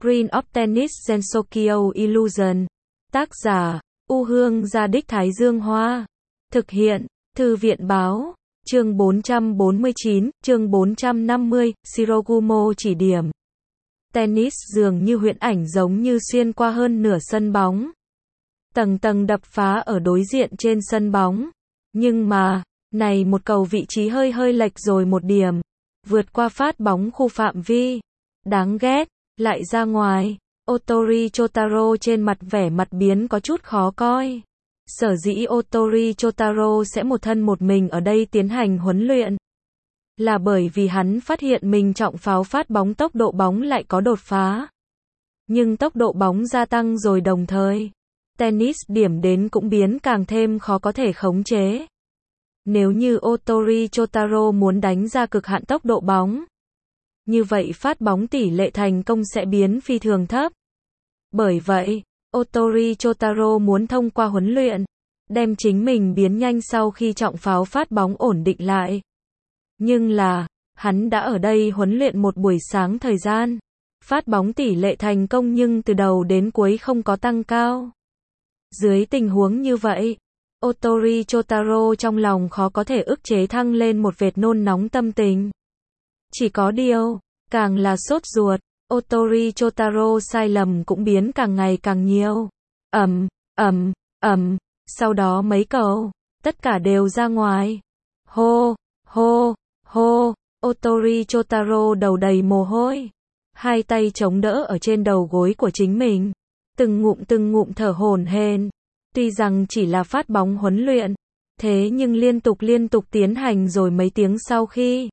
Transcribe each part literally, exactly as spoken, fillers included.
Green of Tennis Gensokyo Illusion. Tác giả, U Hương Gia Đích Thái Dương Hoa. Thực hiện, Thư viện Báo. Chương bốn trăm bốn mươi chín, chương bốn trăm năm mươi, Shirogumo chỉ điểm. Tennis dường như huyễn ảnh giống như xuyên qua hơn nửa sân bóng. Tầng tầng đập phá ở đối diện trên sân bóng. Nhưng mà, này một cầu vị trí hơi hơi lệch rồi một điểm. Vượt qua phát bóng khu phạm vi. Đáng ghét, lại ra ngoài. Otori Chotaro trên mặt vẻ mặt biến có chút khó coi. Sở dĩ Otori Chotaro sẽ một thân một mình ở đây tiến hành huấn luyện. Là bởi vì hắn phát hiện mình trọng pháo phát bóng tốc độ bóng lại có đột phá. Nhưng tốc độ bóng gia tăng rồi đồng thời. Tennis điểm đến cũng biến càng thêm khó có thể khống chế. Nếu như Otori Chotaro muốn đánh ra cực hạn tốc độ bóng. Như vậy phát bóng tỷ lệ thành công sẽ biến phi thường thấp. Bởi vậy, Otori Chotaro muốn thông qua huấn luyện, đem chính mình biến nhanh sau khi trọng pháo phát bóng ổn định lại. Nhưng là, hắn đã ở đây huấn luyện một buổi sáng thời gian. Phát bóng tỷ lệ thành công nhưng từ đầu đến cuối không có tăng cao. Dưới tình huống như vậy, Otori Chotaro trong lòng khó có thể ức chế thăng lên một vệt nôn nóng tâm tình. Chỉ có điều, càng là sốt ruột, Otori Chotaro sai lầm cũng biến càng ngày càng nhiều. Ầm, ầm, ầm, sau đó mấy cầu, tất cả đều ra ngoài. Hô, hô, hô, Otori Chotaro đầu đầy mồ hôi. Hai tay chống đỡ ở trên đầu gối của chính mình. Từng ngụm từng ngụm thở hổn hển. Tuy rằng chỉ là phát bóng huấn luyện, thế nhưng liên tục liên tục tiến hành rồi mấy tiếng sau khi.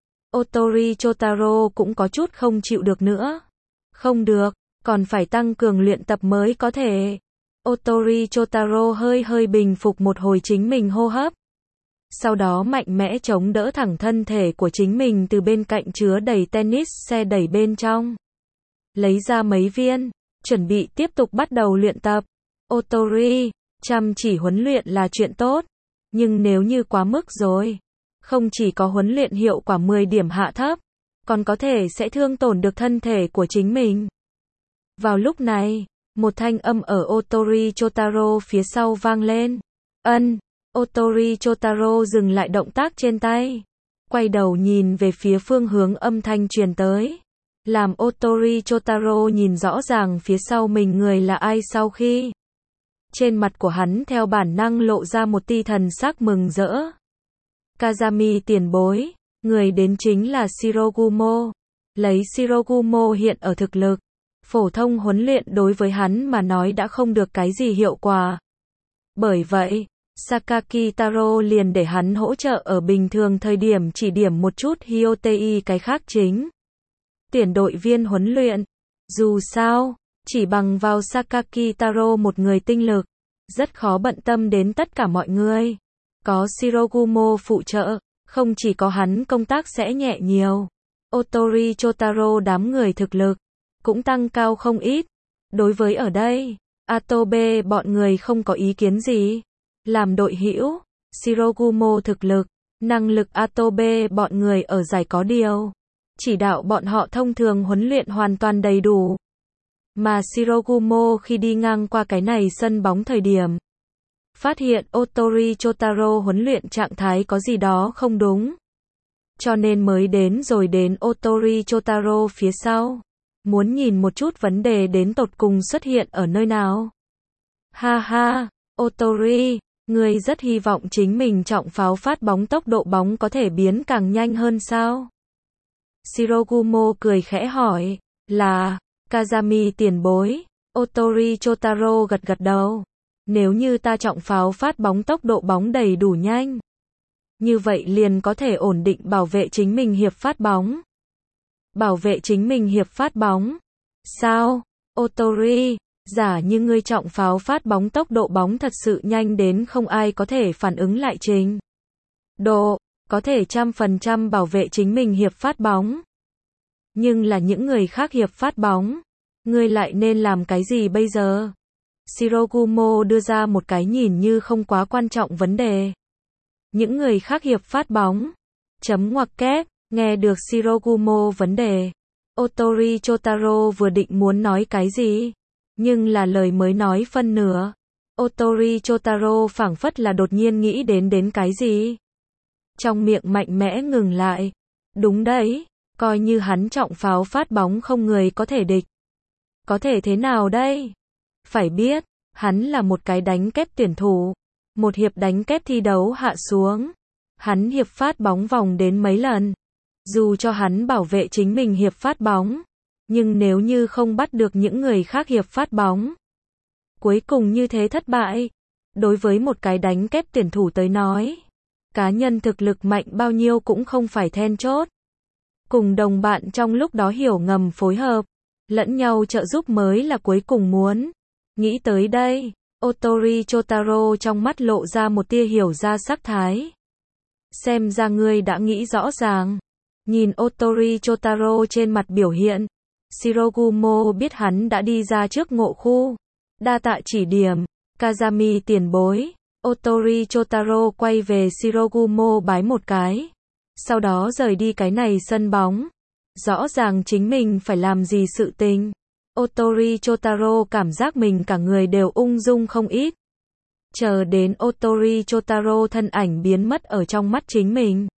Otori Chotaro cũng có chút không chịu được nữa. Không được, còn phải tăng cường luyện tập mới có thể. Otori Chotaro hơi hơi bình phục một hồi chính mình hô hấp. Sau đó mạnh mẽ chống đỡ thẳng thân thể của chính mình từ bên cạnh chứa đầy tennis xe đẩy bên trong. Lấy ra mấy viên, chuẩn bị tiếp tục bắt đầu luyện tập. Otori, chăm chỉ huấn luyện là chuyện tốt. Nhưng nếu như quá mức rồi, không chỉ có huấn luyện hiệu quả mười điểm hạ thấp, còn có thể sẽ thương tổn được thân thể của chính mình. Vào lúc này, một thanh âm ở Otori Chotaro phía sau vang lên. Ân, Otori Chotaro dừng lại động tác trên tay. Quay đầu nhìn về phía phương hướng âm thanh truyền tới. Làm Otori Chotaro nhìn rõ ràng phía sau mình người là ai sau khi. Trên mặt của hắn theo bản năng lộ ra một tia thần sắc mừng rỡ. Kazami tiền bối, người đến chính là Shirogumo. Lấy Shirogumo hiện ở thực lực, phổ thông huấn luyện đối với hắn mà nói đã không được cái gì hiệu quả. Bởi vậy, Sakaki Taro liền để hắn hỗ trợ ở bình thường thời điểm chỉ điểm một chút Hyotei cái khác chính. Tuyển đội viên huấn luyện. Dù sao, chỉ bằng vào Sakaki Taro một người tinh lực, rất khó bận tâm đến tất cả mọi người. Có Shirogumo phụ trợ, không chỉ có hắn công tác sẽ nhẹ nhiều. Otori Chotaro đám người thực lực, cũng tăng cao không ít. Đối với ở đây, Atobe bọn người không có ý kiến gì. Làm đội hữu, Shirogumo thực lực, năng lực Atobe bọn người ở giải có điều. Chỉ đạo bọn họ thông thường huấn luyện hoàn toàn đầy đủ. Mà Shirogumo khi đi ngang qua cái này sân bóng thời điểm, phát hiện Otori Chotaro huấn luyện trạng thái có gì đó không đúng. Cho nên mới đến rồi đến Otori Chotaro phía sau. Muốn nhìn một chút vấn đề đến tột cùng xuất hiện ở nơi nào. Ha ha, Otori, người rất hy vọng chính mình trọng pháo phát bóng tốc độ bóng có thể biến càng nhanh hơn sao? Shirogumo cười khẽ hỏi, là, Kazami tiền bối. Otori Chotaro gật gật đầu. Nếu như ta trọng pháo phát bóng tốc độ bóng đầy đủ nhanh, như vậy liền có thể ổn định bảo vệ chính mình hiệp phát bóng. Bảo vệ chính mình hiệp phát bóng. Sao? Otori, giả như ngươi trọng pháo phát bóng tốc độ bóng thật sự nhanh đến không ai có thể phản ứng lại trình độ, có thể trăm phần trăm bảo vệ chính mình hiệp phát bóng. Nhưng là những người khác hiệp phát bóng, ngươi lại nên làm cái gì bây giờ? Shirogumo đưa ra một cái nhìn như không quá quan trọng vấn đề. Những người khác hiệp phát bóng. Chấm ngoặc kép, nghe được Shirogumo vấn đề. Otori Chotaro vừa định muốn nói cái gì, nhưng là lời mới nói phân nửa. Otori Chotaro phảng phất là đột nhiên nghĩ đến đến cái gì. Trong miệng mạnh mẽ ngừng lại. Đúng đấy, coi như hắn trọng pháo phát bóng không người có thể địch. Có thể thế nào đây? Phải biết, hắn là một cái đánh kép tuyển thủ. Một hiệp đánh kép thi đấu hạ xuống. Hắn hiệp phát bóng vòng đến mấy lần. Dù cho hắn bảo vệ chính mình hiệp phát bóng. Nhưng nếu như không bắt được những người khác hiệp phát bóng. Cuối cùng như thế thất bại. Đối với một cái đánh kép tuyển thủ tới nói. Cá nhân thực lực mạnh bao nhiêu cũng không phải then chốt. Cùng đồng bạn trong lúc đó hiểu ngầm phối hợp. Lẫn nhau trợ giúp mới là cuối cùng muốn. Nghĩ tới đây, Otori Chotaro trong mắt lộ ra một tia hiểu ra sắc thái. Xem ra ngươi đã nghĩ rõ ràng. Nhìn Otori Chotaro trên mặt biểu hiện. Shirogumo biết hắn đã đi ra trước ngộ khu. Đa tạ chỉ điểm, Kazami tiền bối. Otori Chotaro quay về Shirogumo bái một cái. Sau đó rời đi cái này sân bóng. Rõ ràng chính mình phải làm gì sự tình. Otori Chotaro cảm giác mình cả người đều ung dung không ít. Chờ đến Otori Chotaro thân ảnh biến mất ở trong mắt chính mình.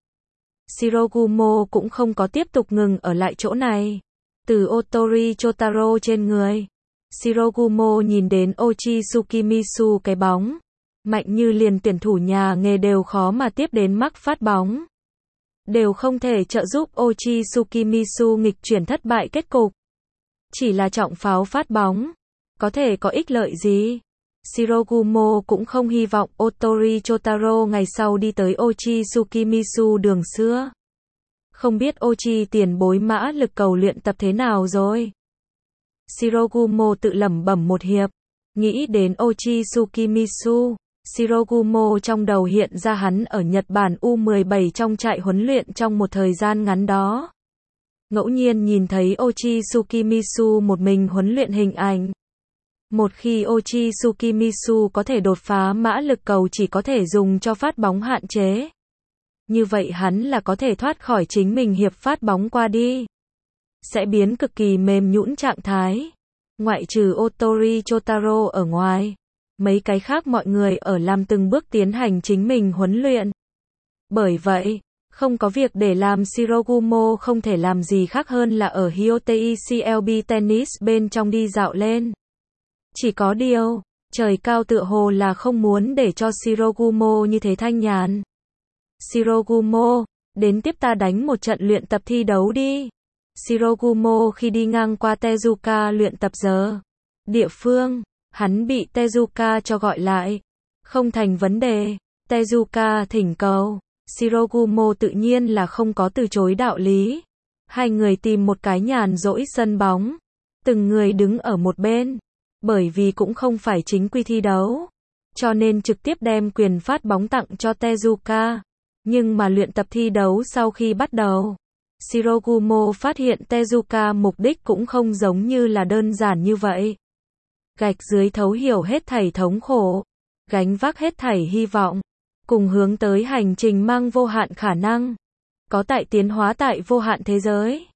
Shirogumo cũng không có tiếp tục ngừng ở lại chỗ này. Từ Otori Chotaro trên người, Shirogumo nhìn đến Ochi Tsukimisu cái bóng. Mạnh như liền tuyển thủ nhà nghề đều khó mà tiếp đến mắc phát bóng. Đều không thể trợ giúp Ochi Tsukimisu nghịch chuyển thất bại kết cục. Chỉ là trọng pháo phát bóng. Có thể có ích lợi gì? Shirogumo cũng không hy vọng Otori Chotaro ngày sau đi tới Ochi Tsukimisu đường xưa. Không biết Ochi tiền bối mã lực cầu luyện tập thế nào rồi? Shirogumo tự lẩm bẩm một hiệp. Nghĩ đến Ochi Tsukimisu. Shirogumo trong đầu hiện ra hắn ở Nhật Bản U mười bảy trong trại huấn luyện trong một thời gian ngắn đó. Ngẫu nhiên nhìn thấy Ochi Tsukimisu một mình huấn luyện hình ảnh. Một khi Ochi Tsukimisu có thể đột phá mã lực cầu chỉ có thể dùng cho phát bóng hạn chế. Như vậy hắn là có thể thoát khỏi chính mình hiệp phát bóng qua đi. Sẽ biến cực kỳ mềm nhũn trạng thái. Ngoại trừ Otori Chotaro ở ngoài. Mấy cái khác mọi người ở làm từng bước tiến hành chính mình huấn luyện. Bởi vậy, không có việc để làm Shirogumo không thể làm gì khác hơn là ở Hyotei xê lờ bê Tennis bên trong đi dạo lên. Chỉ có điều, trời cao tựa hồ là không muốn để cho Shirogumo như thế thanh nhàn. Shirogumo, đến tiếp ta đánh một trận luyện tập thi đấu đi. Shirogumo khi đi ngang qua Tezuka luyện tập giờ. Địa phương, hắn bị Tezuka cho gọi lại. Không thành vấn đề, Tezuka thỉnh cầu. Shirogumo tự nhiên là không có từ chối đạo lý. Hai người tìm một cái nhàn rỗi sân bóng. Từng người đứng ở một bên. Bởi vì cũng không phải chính quy thi đấu. Cho nên trực tiếp đem quyền phát bóng tặng cho Tezuka. Nhưng mà luyện tập thi đấu sau khi bắt đầu. Shirogumo phát hiện Tezuka mục đích cũng không giống như là đơn giản như vậy. Gạch dưới thấu hiểu hết thảy thống khổ. Gánh vác hết thảy hy vọng. Cùng hướng tới hành trình mang vô hạn khả năng. Có tại tiến hóa tại vô hạn thế giới.